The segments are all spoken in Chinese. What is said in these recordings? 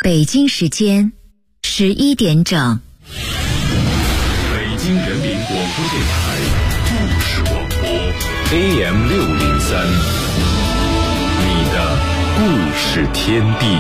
北京时间11点整。 北京人民广播电台故事广播 AM603，你的故事天地。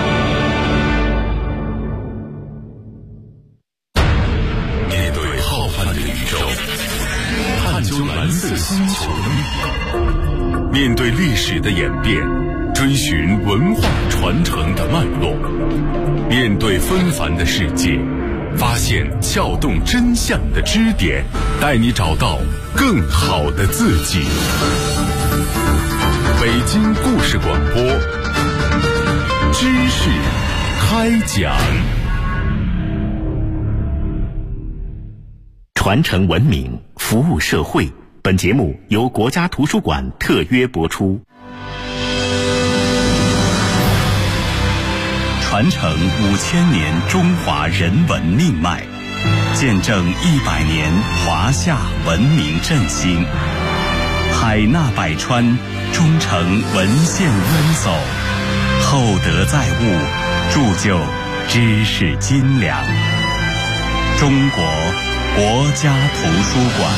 面对浩瀚的宇宙，探究蓝色星球的秘密，面对历史的演变，追寻文化传承的脉络，面对纷繁的世界，发现撬动真相的支点，带你找到更好的自己。北京故事广播，知识开讲。 传承文明，服务社会。本节目由国家图书馆特约播出。传承5000年中华人文命脉，见证100年华夏文明振兴。海纳百川，忠诚文献渊薮，厚德载物，铸就知识斤两。中国国家图书馆。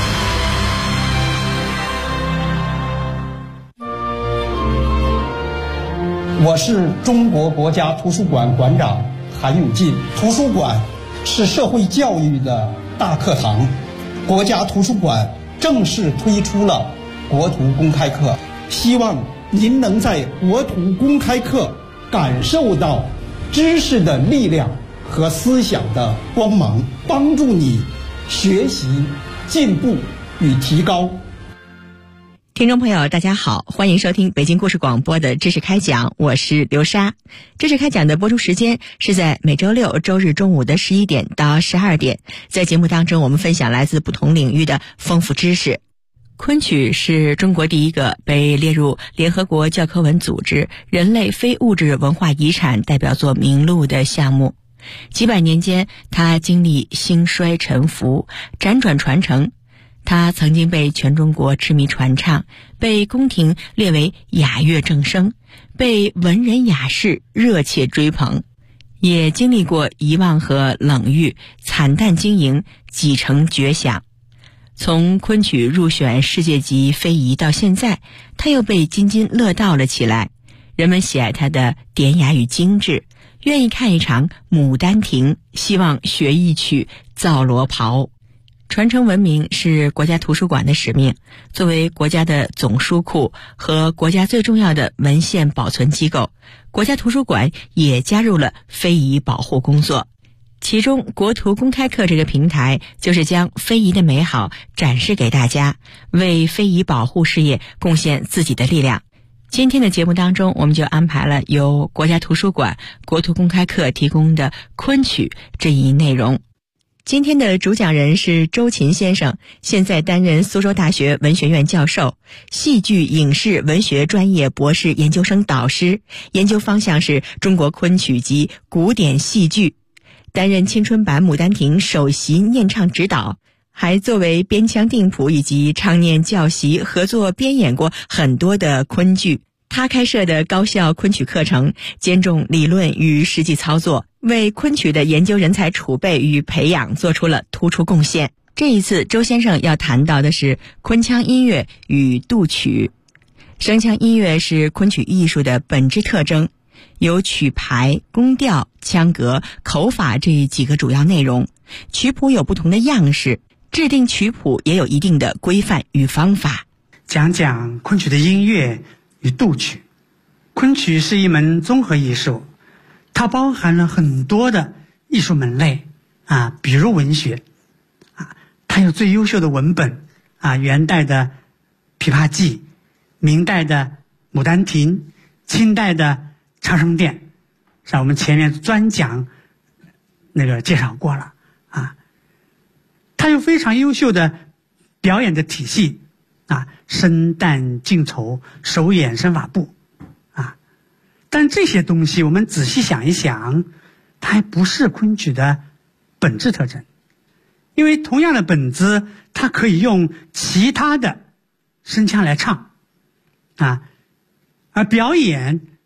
我是中国国家图书馆馆长韩永进。图书馆是社会教育的大课堂，国家图书馆正式推出了国图公开课，希望您能在国图公开课感受到知识的力量和思想的光芒，帮助你学习、进步与提高。 听众朋友大家好，欢迎收听北京故事广播的知识开讲，我是刘莎。知识开讲的播出时间是在每周六周日中午的11点到12点，在节目当中我们分享来自不同领域的丰富知识。昆曲是中国第一个被列入联合国教科文组织人类非物质文化遗产代表作名录的项目。几百年间，它经历兴衰沉浮，辗转传承。它曾经被全中国痴迷传唱，被宫廷列为雅乐正声，被文人雅士热切追捧，也经历过遗忘和冷遇，惨淡经营，几成绝响。从昆曲入选世界级非遗到现在，它又被津津乐道了起来。人们喜爱它的典雅与精致，愿意看一场《牡丹亭》，希望学一曲《皂罗袍》。传承文明是国家图书馆的使命，作为国家的总书库和国家最重要的文献保存机构，国家图书馆也加入了非遗保护工作。其中国图公开课这个平台就是将非遗的美好展示给大家，为非遗保护事业贡献自己的力量。今天的节目当中，我们就安排了由国家图书馆国图公开课提供的昆曲这一内容。今天的主讲人是周琴先生，现在担任苏州大学文学院教授，戏剧影视文学专业博士研究生导师，研究方向是中国昆曲及古典戏剧，担任青春版《牡丹亭》首席念唱指导，还作为编腔定谱以及唱念教习合作编演过很多的昆剧。他开设的高校昆曲课程兼重理论与实际操作，为昆曲的研究人才储备与培养做出了突出贡献。这一次周先生要谈到的是昆腔音乐与杜曲。声腔音乐是昆曲艺术的本质特征，有曲牌、宫调、腔格、口法这几个主要内容，曲谱有不同的样式，制定曲谱也有一定的规范与方法。 讲讲昆曲的音乐与杜曲。昆曲是一门综合艺术，它包含了很多的艺术门类比如文学它有最优秀的文本元代的《琵琶记》，明代的《牡丹亭》，清代的《长生殿》，我们前面专讲介绍过了它有非常优秀的表演的体系生旦净丑手眼身法步但这些东西我们仔细想一想，它还不是昆曲的本质特征。因为同样的本子，它可以用其他的声腔来唱而表演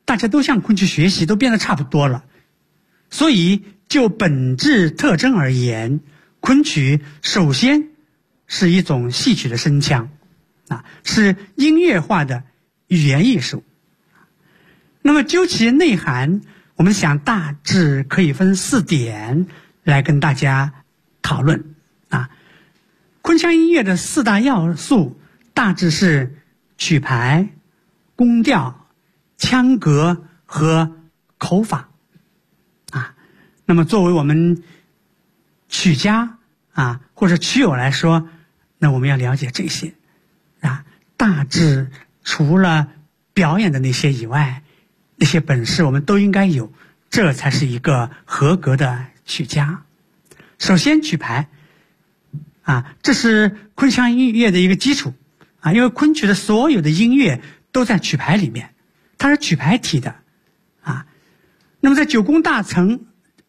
大家都向昆曲学习，都变得差不多了。所以就本质特征而言，昆曲首先是一种戏曲的声腔，是音乐化的语言艺术。那么究其内涵，我们想大致可以分4点来跟大家讨论。昆腔音乐的4大要素大致是曲牌、宫调、腔格和口法。那么作为我们曲家或者曲友来说，那我们要了解这些大致除了表演的那些以外，那些本事我们都应该有，这才是一个合格的曲家。首先曲牌这是昆腔音乐的一个基础因为昆曲的所有的音乐都在曲牌里面，它是曲牌体的那么在九宫大成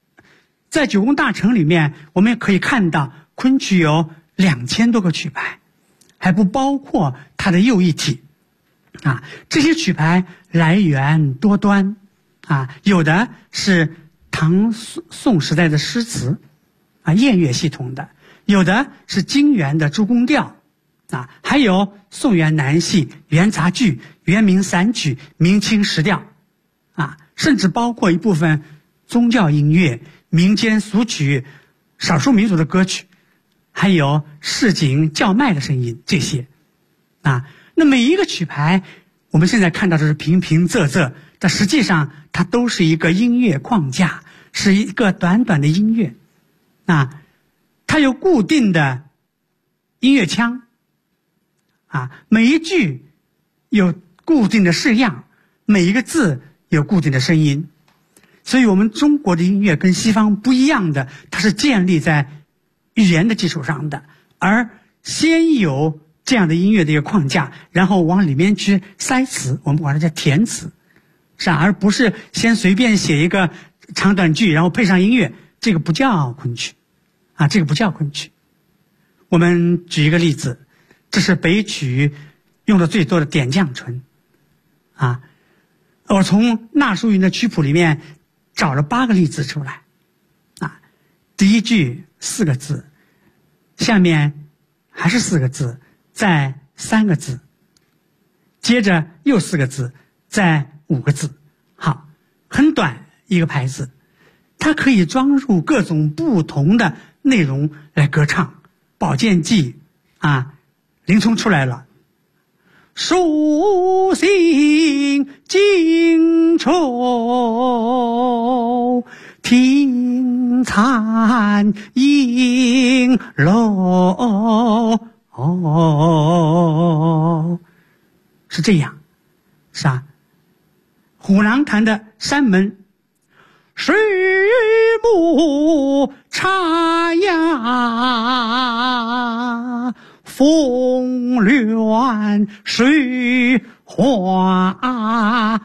里面，我们也可以看到昆曲有2000多个曲牌，还不包括它的又一体这些曲牌来源多端有的是唐宋时代的诗词燕乐系统的，有的是京元的诸宫调还有宋元南戏、元杂剧、元明散曲、明清实调甚至包括一部分宗教音乐、民间俗曲、少数民族的歌曲，还有市井叫卖的声音，这些那每一个曲牌我们现在看到的是平平仄仄，但实际上它都是一个音乐框架，是一个短短的音乐它有固定的音乐腔每一句有固定的式样，每一个字有固定的声音。所以我们中国的音乐跟西方不一样的，它是建立在语言的基础上的，而先有这样的音乐的一个框架，然后往里面去塞词，我们管它叫填词而不是先随便写一个长短句然后配上音乐，这个不叫昆曲这个不叫昆曲。我们举一个例子，这是北曲用的最多的点绛唇我从纳淑云的曲谱里面找了8个例子出来第一句4个字，下面还是4个字，再3个字，接着又4个字，再5个字。好，很短一个牌子，它可以装入各种不同的内容来歌唱。宝剑记林冲出来了，蜀行荆州，听残影楼，是这样虎廊潭的山门，水木插芽，风乱水花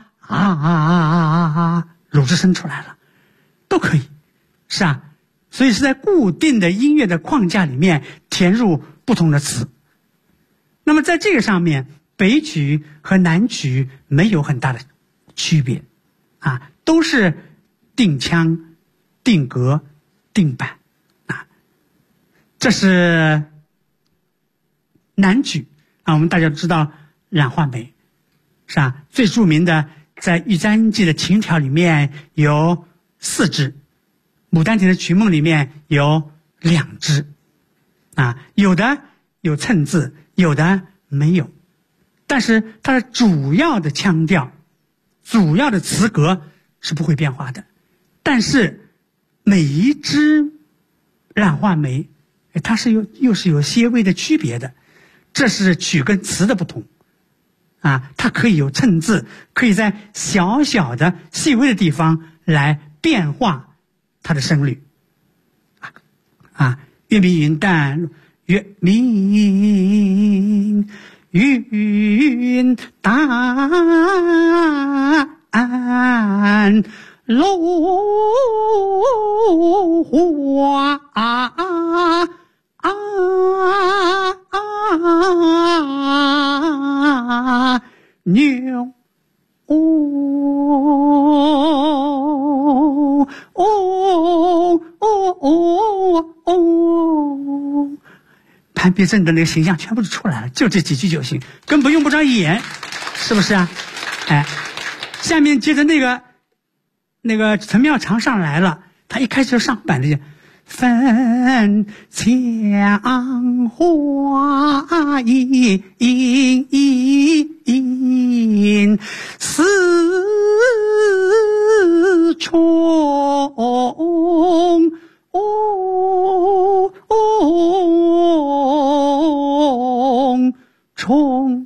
鲁智深出来了，都可以所以是在固定的音乐的框架里面填入不同的词。那么在这个上面，北曲和南曲没有很大的区别都是定腔、定格、定板这是南曲我们大家都知道冉画眉最著名的，在《玉簪记》的琴条里面有4支，《牡丹亭》的曲目里面有2支有的有衬字，有的没有，但是它的主要的腔调、主要的词格是不会变化的。但是每一支冉画眉它是又是有些微的区别的，这是曲跟词的不同它可以有衬字，可以在小小的细微的地方来变化它的声律月明云淡，月明云淡，楼花牛半壁阵的那个形象全部都出来了，就这几句就行，根本用不着演，是不是啊？哎，下面接着那个陈妙常上来了，他一开始就上板的分墙花影四重重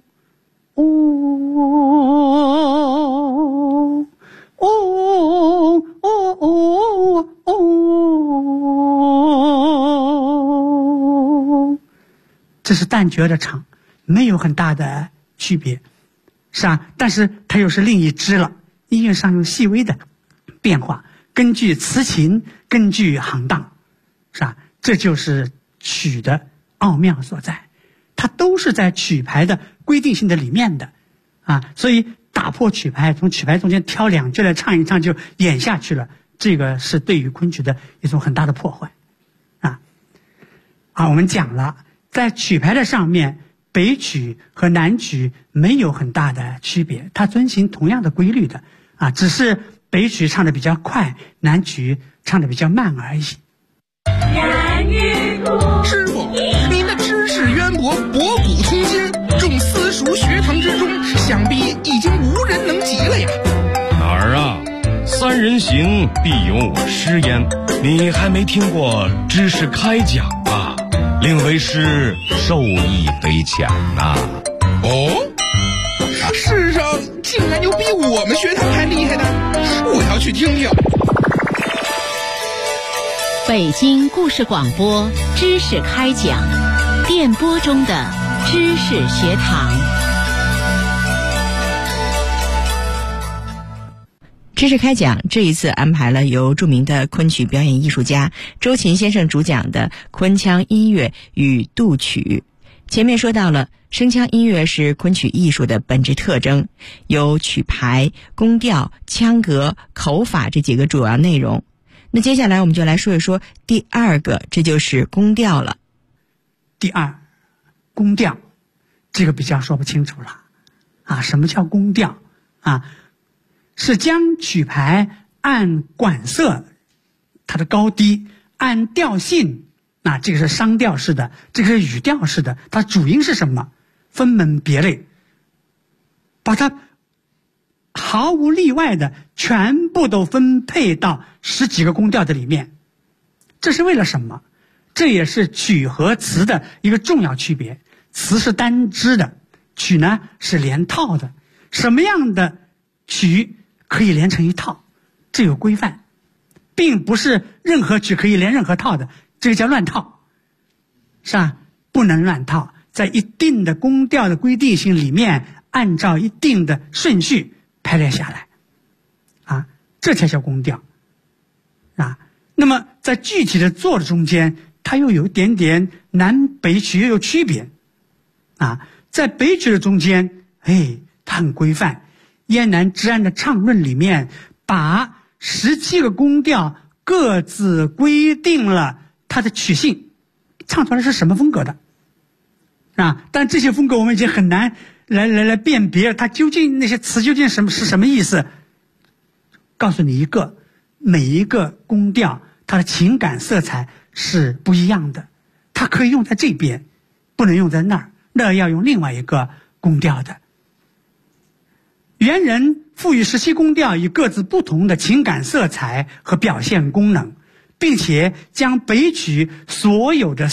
这是旦角的唱，没有很大的区别，是吧？但是它又是另一支了，音乐上有细微的变化，根据词情，根据行当，是吧？这就是曲的奥妙所在，它都是在曲牌的规定性的里面的啊，所以打破曲牌，从曲牌中间挑两句来唱一唱就演下去了，这个是对于昆曲的一种很大的破坏啊。我们讲了，在曲牌的上面，北曲和南曲没有很大的区别，它遵循同样的规律的啊，只是北曲唱的比较快，南曲唱的比较慢而已。 师傅，您的知识渊博，博古通今，众私塾学堂之中，想必已经无人能及了呀。 哪儿啊？三人行，必有我师焉。你还没听过知识开讲啊？令为师受益匪浅呐。 哦，世上竟然有比我们学堂还厉害的，我要去听听。 北京故事广播知识开讲，电波中的知识学堂。 知识开讲这一次安排了由著名的昆曲表演艺术家周琴先生主讲的昆腔音乐与杜曲。前面说到了声腔音乐是昆曲艺术的本质特征，有曲牌、宫调、腔格、口法这几个主要内容。那接下来我们就来说一说第二个，这就是宫调了。 第二，宫调，这个比较说不清楚了啊。什么叫宫调啊？是将曲牌按管色它的高低，按调性，那这个是商调式的，这个是语调式的，它主音是什么，分门别类，把它毫无例外的全部都分配到10几个宫调的里面。这是为了什么？这也是曲和词的一个重要区别。词是单支的，曲呢是连套的。什么样的曲可以连成一套？这有规范，并不是任何曲可以连任何套的，这个叫乱套，是吧？不能乱套，在一定的宫调的规定性里面，按照一定的顺序排列下来啊，这才叫宫调啊。那么在具体的做的中间，它又有一点点南北曲又有区别啊。在北曲的中间，它很规范。燕南之安的唱论里面，把17个宫调各自规定了它的曲性，唱出来是什么风格的啊？但这些风格我们已经很难来辨别它究竟那些词究竟是什么意思。告诉你一个，每一个宫调它的情感色彩是不一样的，它可以用在这边，不能用在那儿，那儿要用另外一个宫调的。元人赋予17宫调以各自不同的情感色彩和表现功能，并且将北曲所有的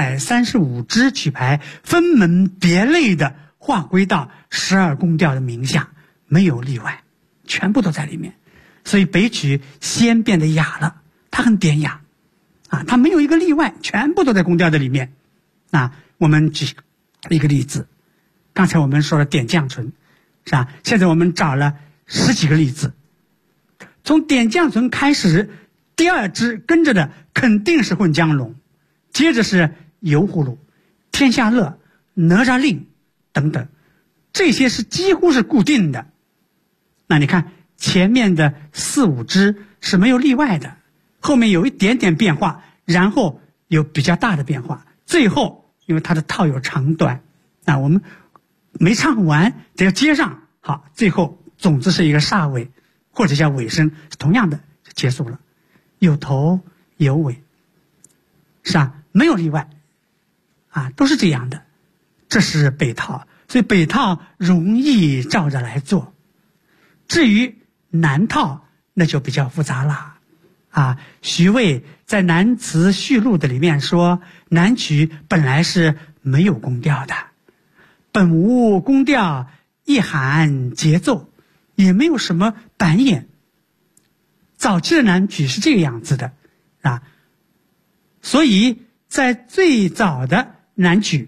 335支曲牌分门别类的划归到12宫调的名下，没有例外，全部都在里面。所以北曲先变得雅了，它很典雅啊，它没有一个例外，全部都在宫调的里面啊。我们举一个例子，刚才我们说了点绛唇，是吧？现在我们找了10几个例子，从点绛唇开始，第二支跟着的肯定是混江龙，接着是油葫芦、天下乐、哪吒令等等，这些是几乎是固定的。那你看前面的4、5支是没有例外的，后面有一点点变化，然后有比较大的变化，最后因为它的套有长短啊，我们没唱完得要接上，好，最后总之是一个煞尾或者叫尾声，同样的就结束了，有头有尾，是吧？没有例外啊，都是这样的。这是北套，所以北套容易照着来做。至于南套，那就比较复杂了啊。徐渭在《南词序录》的里面说，南曲本来是没有宫调的，本无宫调，一含节奏，也没有什么板眼。早期的南曲是这个样子的啊，所以在最早的南曲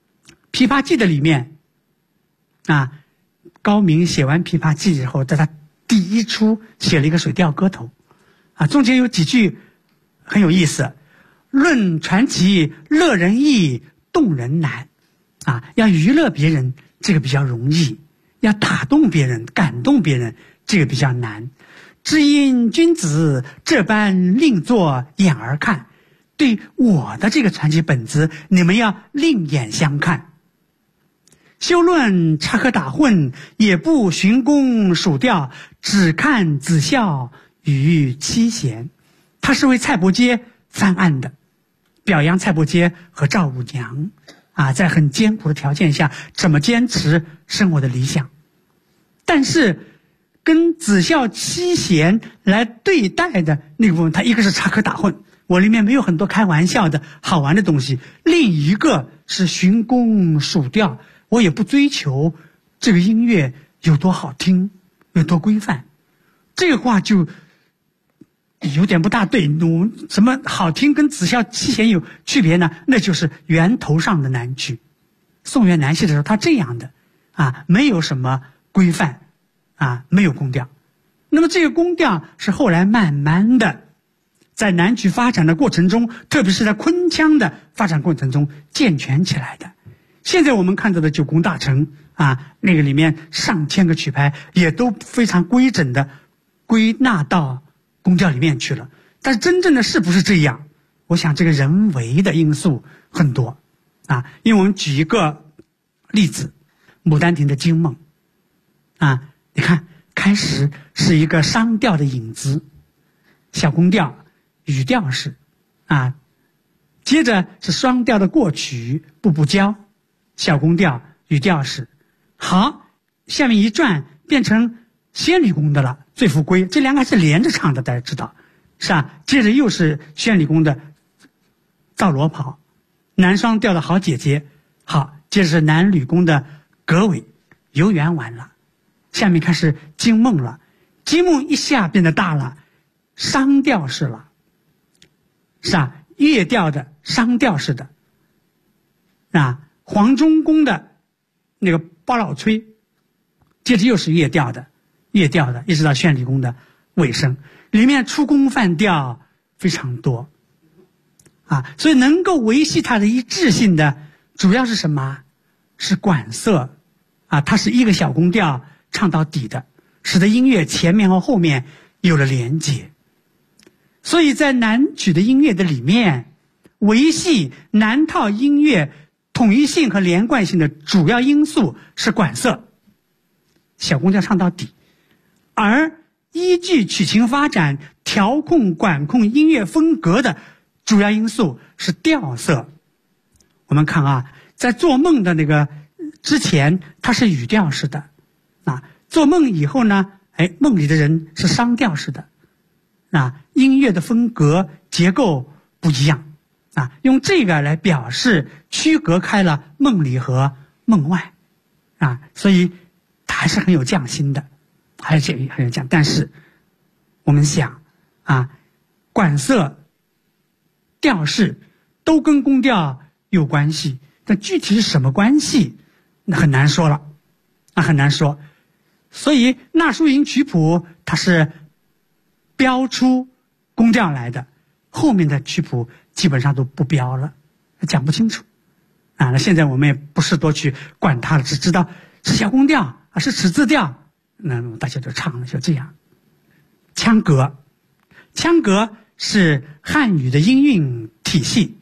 《琵琶记》的里面啊，高明写完《琵琶记》之后，在他第一出写了一个水调歌头啊，中间有几句很有意思，论传奇乐人易，动人难啊，要娱乐别人这个比较容易，要打动别人感动别人这个比较难。只因君子这般另作眼而看，对我的这个传奇本子你们要另眼相看。休论插科打诨，也不寻功数调，只看子孝与妻贤。他是为蔡伯喈翻案的，表扬蔡伯喈和赵五娘啊，在很艰苦的条件下怎么坚持生活的理想。但是跟子孝妻贤来对待的那个部分，他一个是插科打诨，我里面没有很多开玩笑的好玩的东西，另一个是寻功数调，我也不追求这个音乐有多好听有多规范。这个话就有点不大对，什么好听跟子孝妻贤有区别呢？那就是源头上的南曲。宋元南戏的时候他这样的啊，没有什么规范啊，没有宫调。那么这个宫调是后来慢慢的在南曲发展的过程中，特别是在昆腔的发展过程中健全起来的。现在我们看到的九宫大成啊，那个里面上千个曲牌也都非常规整的归纳到宫调里面去了。但是真正的是不是这样，我想这个人为的因素很多啊。因为我们举一个例子，牡丹亭的惊梦啊，你看开始是一个商调的影子，小宫调语调式啊，接着是双调的过曲步步交，小宫调语调式。好，下面一转变成宣礼宫的了，醉扶归，这两个是连着唱的，大家知道是吧？接着又是宣礼宫的造罗袍，南双调的好姐姐，好，接着是南吕宫的葛尾，游园完了，下面开始惊梦了，惊梦一下变得大了，商调式了，是吧？乐调的商调式的啊，黄忠公的那个包老崔，接着又是乐调的，一直到宣礼宫的尾声，里面出宫泛调非常多啊，所以能够维系它的一致性的主要是什么？是管色啊，它是一个小宫调唱到底的，使得音乐前面和后面有了连接。所以在南曲的音乐的里面，维系南套音乐统一性和连贯性的主要因素是管色，小宫调唱到底，而依据曲情发展调控管控音乐风格的主要因素是调色。我们看啊，在做梦的那个之前它是语调式的啊，做梦以后呢，梦里的人是商调式的啊，音乐的风格结构不一样啊，用这个来表示区隔开了梦里和梦外啊，所以它还是很有匠心的，还是很有匠。但是我们想啊，管色调式都跟宫调有关系，但具体是什么关系那很难说了啊，很难说。所以纳书营曲谱它是标出宫调来的，后面的曲谱基本上都不标了，讲不清楚啊。那现在我们也不是多去管它了，只知道是小宫调啊，是尺字调，那大家就唱了，就这样。腔格是汉语的音韵体系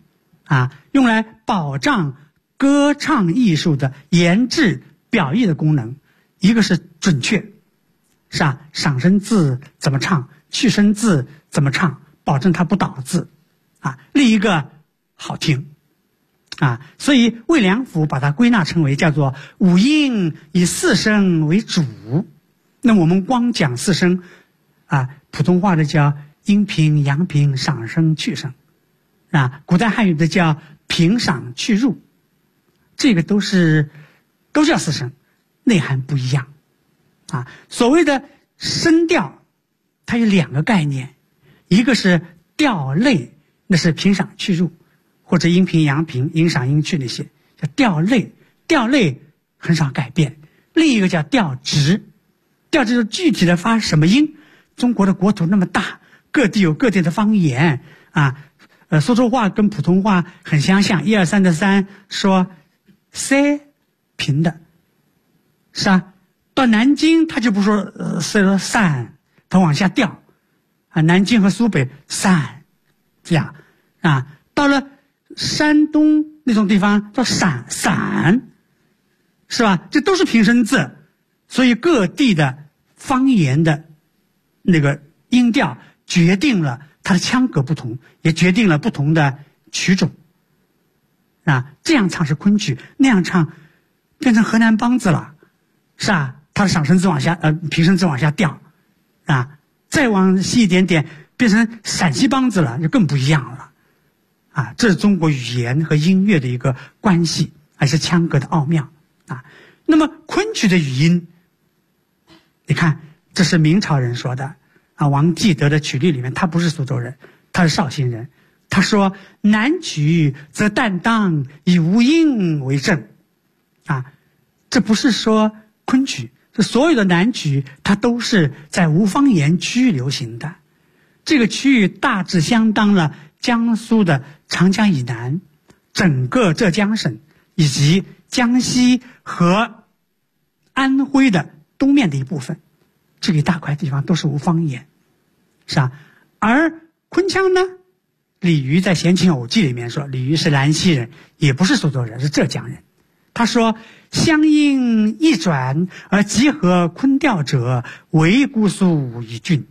用来保障歌唱艺术的言志表意的功能。一个是准确，是吧？上声字怎么唱，去声字怎么唱，保证它不倒字另一个好听所以魏良辅把它归纳成为叫做五音以四声为主。那我们光讲四声普通话的叫阴平、阳平、上声、去声古代汉语的叫平、上、去、入，这个都叫四声，内涵不一样所谓的声调，它有两个概念，一个是调类，那是平、上、去、入，或者阴平、阳平、阴上、阴去那些叫调类，调类很少改变。另一个叫调值，调值就是具体的发什么音。中国的国土那么大，各地有各地的方言苏州话跟普通话很相像，1、2、3的3说塞平的，是吧？到南京他就不说说散，他往下调南京和苏北散，这样到了山东那种地方叫散，是吧？这都是平声字，所以各地的方言的那个音调决定了它的腔格不同，也决定了不同的曲种这样唱是昆曲，那样唱变成河南梆子了，是吧？它的上声字往下平声字往下调再往细一点点变成陕西梆子了，就更不一样了这是中国语言和音乐的一个关系，还是腔格的奥妙那么昆曲的语音，你看这是明朝人说的王继德的曲律里面，他不是苏州人，他是绍兴人，他说南曲则担当以无音为正这不是说昆曲，这所有的南曲它都是在无方言区域流行的，这个区域大致相当了江苏的长江以南，整个浙江省以及江西和安徽的东面的一部分，这一大块地方都是无方言，是吧？而昆腔呢，李渔在《闲情偶记》里面说，李渔是兰溪人，也不是苏州人，是浙江人。他说乡音一转而集合昆调者，为姑苏一郡。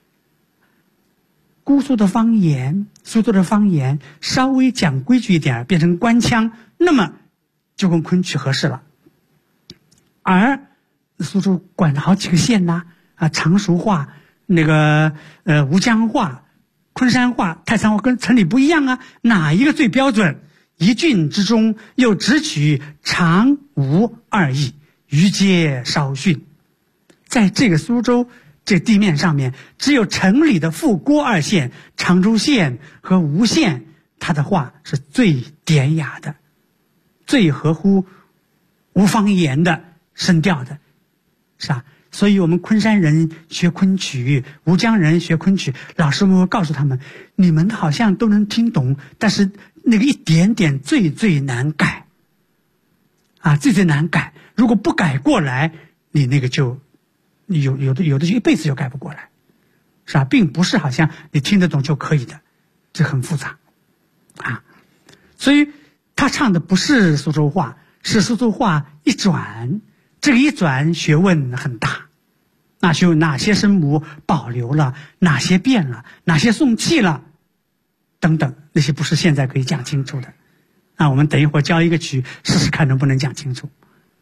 姑苏的方言，苏州的方言稍微讲规矩一点，变成官腔，那么就跟昆曲合适了。而苏州管了好几个县常熟话、吴江话、昆山话、太仓话跟城里不一样哪一个最标准？一郡之中又只取长吴二邑，余皆稍逊。在这个苏州这地面上面，只有城里的富郭二县、常州县和吴县，它的话是最典雅的，最合乎无方言的声调的，是吧？所以我们昆山人学昆曲，吴江人学昆曲，老师们会告诉他们，你们好像都能听懂，但是那个一点点最难改最难改，如果不改过来，你那个就有的就一辈子就改不过来，是吧？并不是好像你听得懂就可以的，这很复杂所以他唱的不是苏州话，是苏州话一转，这个一转学问很大，那就哪些声母保留了，哪些变了，哪些送气了等等，那些不是现在可以讲清楚的我们等一会儿教一个曲试试看能不能讲清楚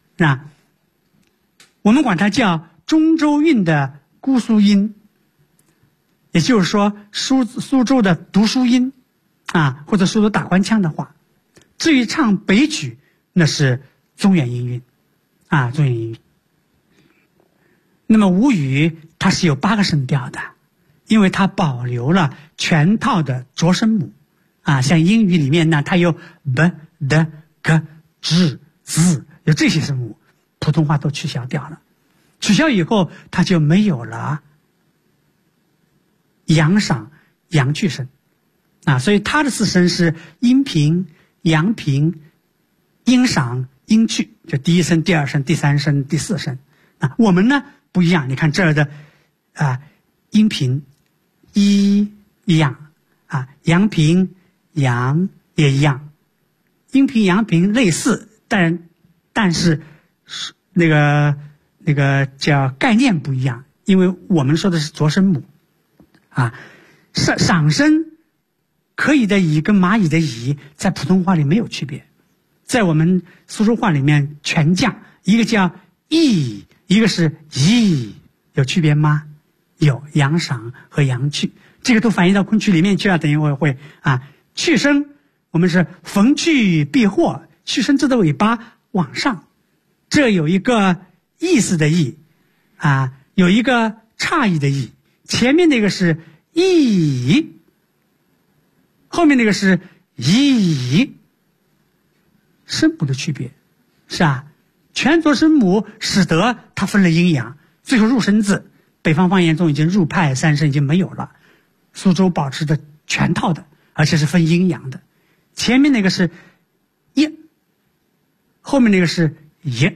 我们管它叫中州韵的姑苏音，也就是说苏州的读书音或者苏州打官腔的话。至于唱北曲，那是中原音韵中原音韵。那么吴语它是有8个声调的，因为它保留了全套的着声母像英语里面呢，它有 b、d、g、z、z， 有这些声母，普通话都取消掉了。取消以后，它就没有了阳上、阳去声所以它的4声是阴平、阳平、阴上、阴去，就第1声、第2声、第3声、第4声我们呢不一样，你看这儿的阴平一样阳平、阳、 也一样，阴平阳平类似，但是那个叫概念不一样，因为我们说的是着声母啊，赏声可以的蚁跟蚂蚁的蚁在普通话里没有区别，在我们苏州话里面全降，一个叫蚁，一个是蚁，有区别吗？有，阳赏和阳去，这个都反映到昆曲里面去了。等一会儿会啊，去声我们是逢去必获，去声字的尾巴往上，这有一个意思的意啊，有一个诧异的异，前面那个是异，后面那个是异，声母的区别是啊，全着声母使得它分了阴阳，最后入声字北方方言中已经入派三声已经没有了，苏州保持的全套的，而且是分阴阳的，前面那个是一，后面那个是一，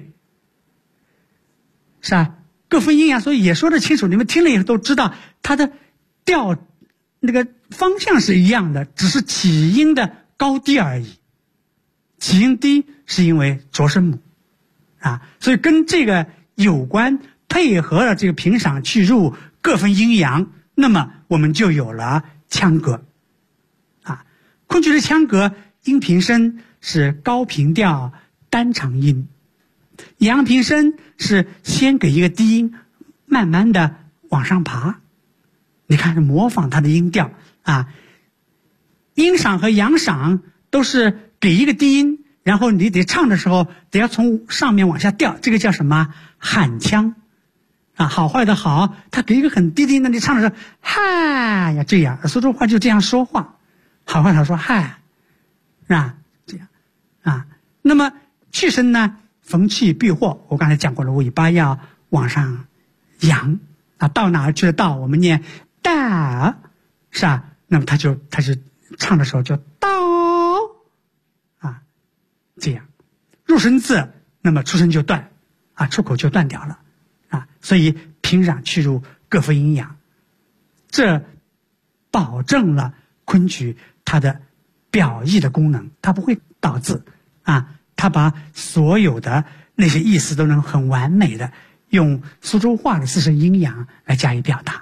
是啊，各分阴阳，所以也说得清楚，你们听了以后都知道它的调那个方向是一样的，只是起音的高低而已，起音低是因为着声母啊，所以跟这个有关，配合了这个平赏去入各分阴阳，那么我们就有了腔格啊。昆曲的腔格，阴平声是高平调单长音，阳平声是先给一个低音，慢慢的往上爬。你看，模仿它的音调啊，阴赏和阳赏都是给一个低音，然后你得唱的时候得要从上面往下调，这个叫什么？喊腔啊，好坏的好，他给一个很低的音，那你唱的时候，嗨呀，这样，苏州话就这样说话，好坏他说嗨，啊，这样啊。那么去声呢，逢去必获，我刚才讲过了，尾巴要往上扬啊，到哪儿去了到，我们念到，是吧？那么他就唱的时候就到啊，这样入声字，那么出声就断啊，出口就断掉了啊，所以平壤去入各分阴阳，这保证了昆曲它的表意的功能，它不会倒字啊，它把所有的那些意思都能很完美的用苏州话的四声阴阳来加以表达。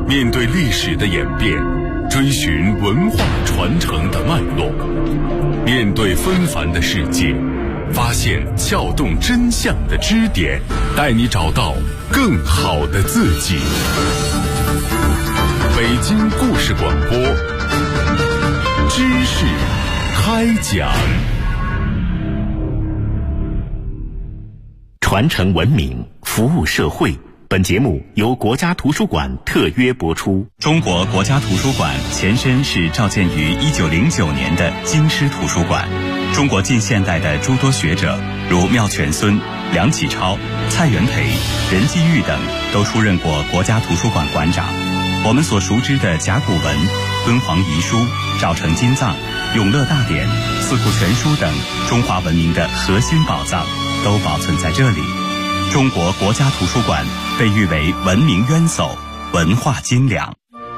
面对历史的演变，追寻文化传承的脉络，面对纷繁的世界，发现撬动真相的支点，带你找到更好的自己。北京故事广播，知识开讲。 传承文明，服务社会。本节目由国家图书馆特约播出。 中国国家图书馆前身是召建于1909年的京师图书馆。中国近现代的诸多学者，如妙泉孙、梁启超、蔡元培、任继玉等，都出任过国家图书馆馆长。我们所熟知的甲骨文、敦煌遗书、赵城金藏、永乐大典、四库全书等中华文明的核心宝藏，都保存在这里。中国国家图书馆被誉为文明渊薮、文化精良。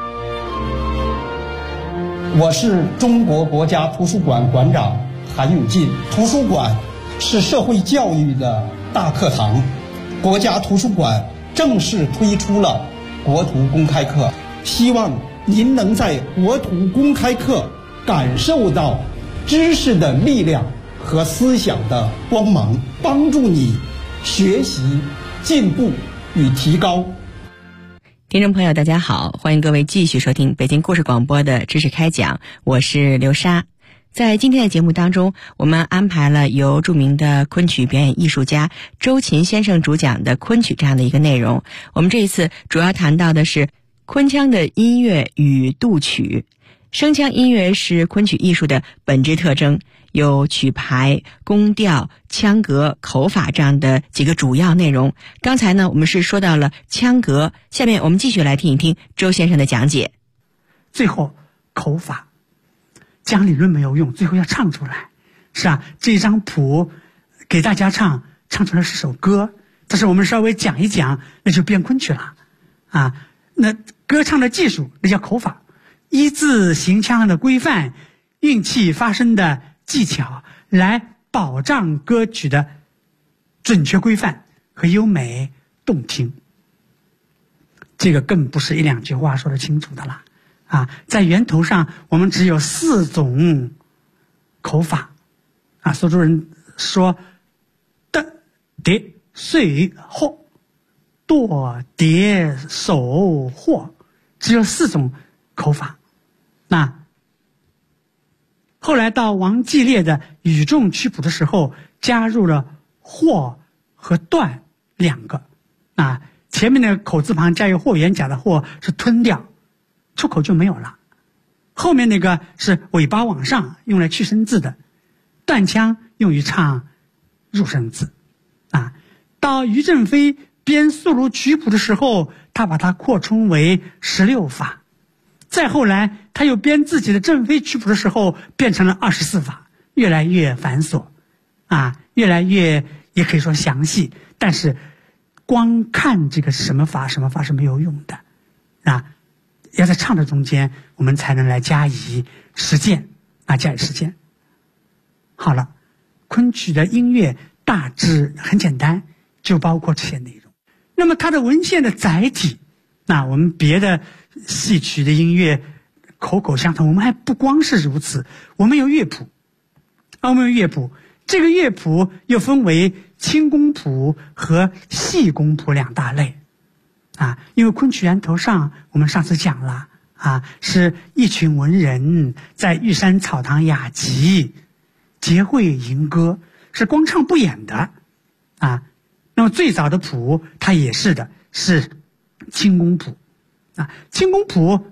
我是中国国家图书馆馆长韩永进。图书馆是社会教育的大课堂，国家图书馆正式推出了国图公开课，希望您能在国图公开课感受到知识的力量和思想的光芒，帮助你学习、进步与提高。 听众朋友大家好，欢迎各位继续收听北京故事广播的知识开讲，我是刘莎。在今天的节目当中，我们安排了由著名的昆曲表演艺术家周琴先生主讲的昆曲这样的一个内容。我们这一次主要谈到的是昆腔的音乐与度曲。声腔音乐是昆曲艺术的本质特征，有曲牌、宫调、腔格、口法这样的几个主要内容。刚才呢，我们是说到了腔格，下面我们继续来听一听周先生的讲解。 最后口法讲理论没有用，最后要唱出来，是啊，这张谱给大家唱出来是首歌，但是我们稍微讲一讲，那就变昆曲了啊。那歌唱的技术那叫口法，依字行腔的规范，运气发声的技巧，来保障歌曲的准确规范和优美动听。这个更不是一两句话说得清楚的了啊！在源头上，我们只有4种口法啊。苏州人说的叠碎或剁叠手或，只有4种口法。那后来到王继烈的语众曲谱的时候，加入了或和断2个啊。前面的口字旁加有或元甲的或是吞掉，出口就没有了。后面那个是尾巴往上用来去声字的，断腔用于唱入声字啊。到于正飞编素卢曲谱的时候，他把它扩充为16法。再后来他又编自己的正飞曲谱的时候，变成了24法，越来越繁琐啊，越来越也可以说详细，但是光看这个什么法什么法是没有用的啊，要在唱的中间我们才能来加以实践啊，加以实践。好了，昆曲的音乐大致很简单，就包括这些内容。那么它的文献的载体，那我们别的戏曲的音乐口口相传，我们还不光是如此，我们有乐谱啊，我们有乐谱。这个乐谱又分为清宫谱和细宫谱2大类啊。因为昆曲源头上我们上次讲了啊，是一群文人在玉山草堂雅集结会吟歌，是光唱不演的啊。那么最早的谱它也是的，是清宫谱啊。清宫谱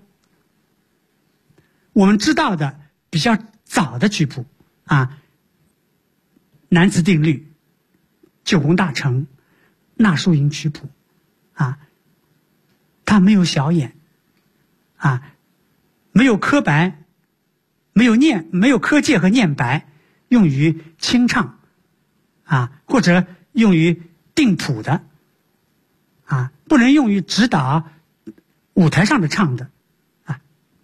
我们知道的比较早的曲谱啊，南词定律、九宫大成、纳书吟曲谱啊，它没有小演啊，没有刻白，没有刻界和念白，用于清唱啊，或者用于定谱的啊，不能用于指导舞台上的唱的啊。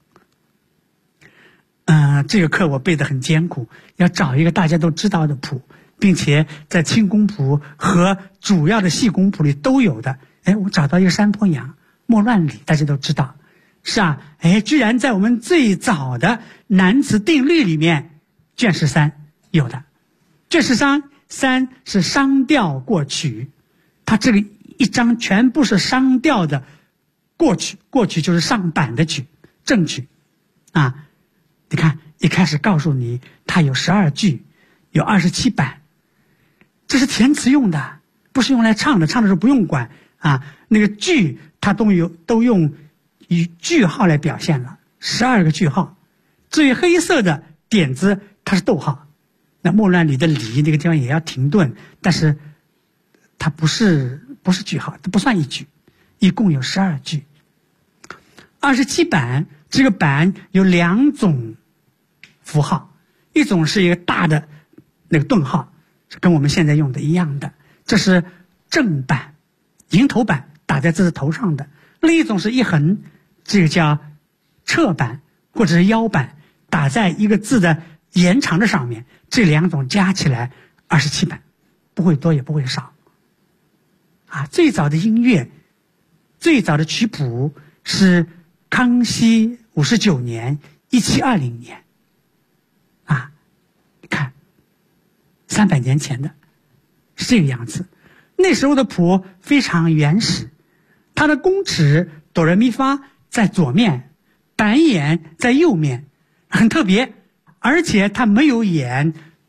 这个课我背得很艰苦，要找一个大家都知道的谱，并且在清宫谱和主要的细宫谱里都有的。我找到一个山坡羊莫乱里，大家都知道是啊，居然在我们最早的南词定律里面，卷13有的。卷13是商调过曲，它这个一章全部是商调的过曲，过曲就是上板的曲，正曲啊。你看一开始告诉你它有12句，有27板，这是填词用的，不是用来唱的，唱的时候不用管啊。那个句它都用以句号来表现了，12个句号。至于黑色的点子它是逗号，那莫乱里的里那个地方也要停顿，但是它不是句号，它不算一句，一共有12句。27板，这个板有2种符号，一种是一个大的那个顿号，跟我们现在用的一样的，这是正板，迎头板打在字的头上的；另一种是一横，这个叫侧板或者是腰板，打在一个字的延长的上面。这2种加起来27板，不会多也不会少。啊，最早的音乐，最早的曲谱是康熙59年1720年。啊，你看300年前的是这个样子。那时候的谱非常原始，它的弓尺哆来咪发在左面，板眼在右面，很特别，而且它没有眼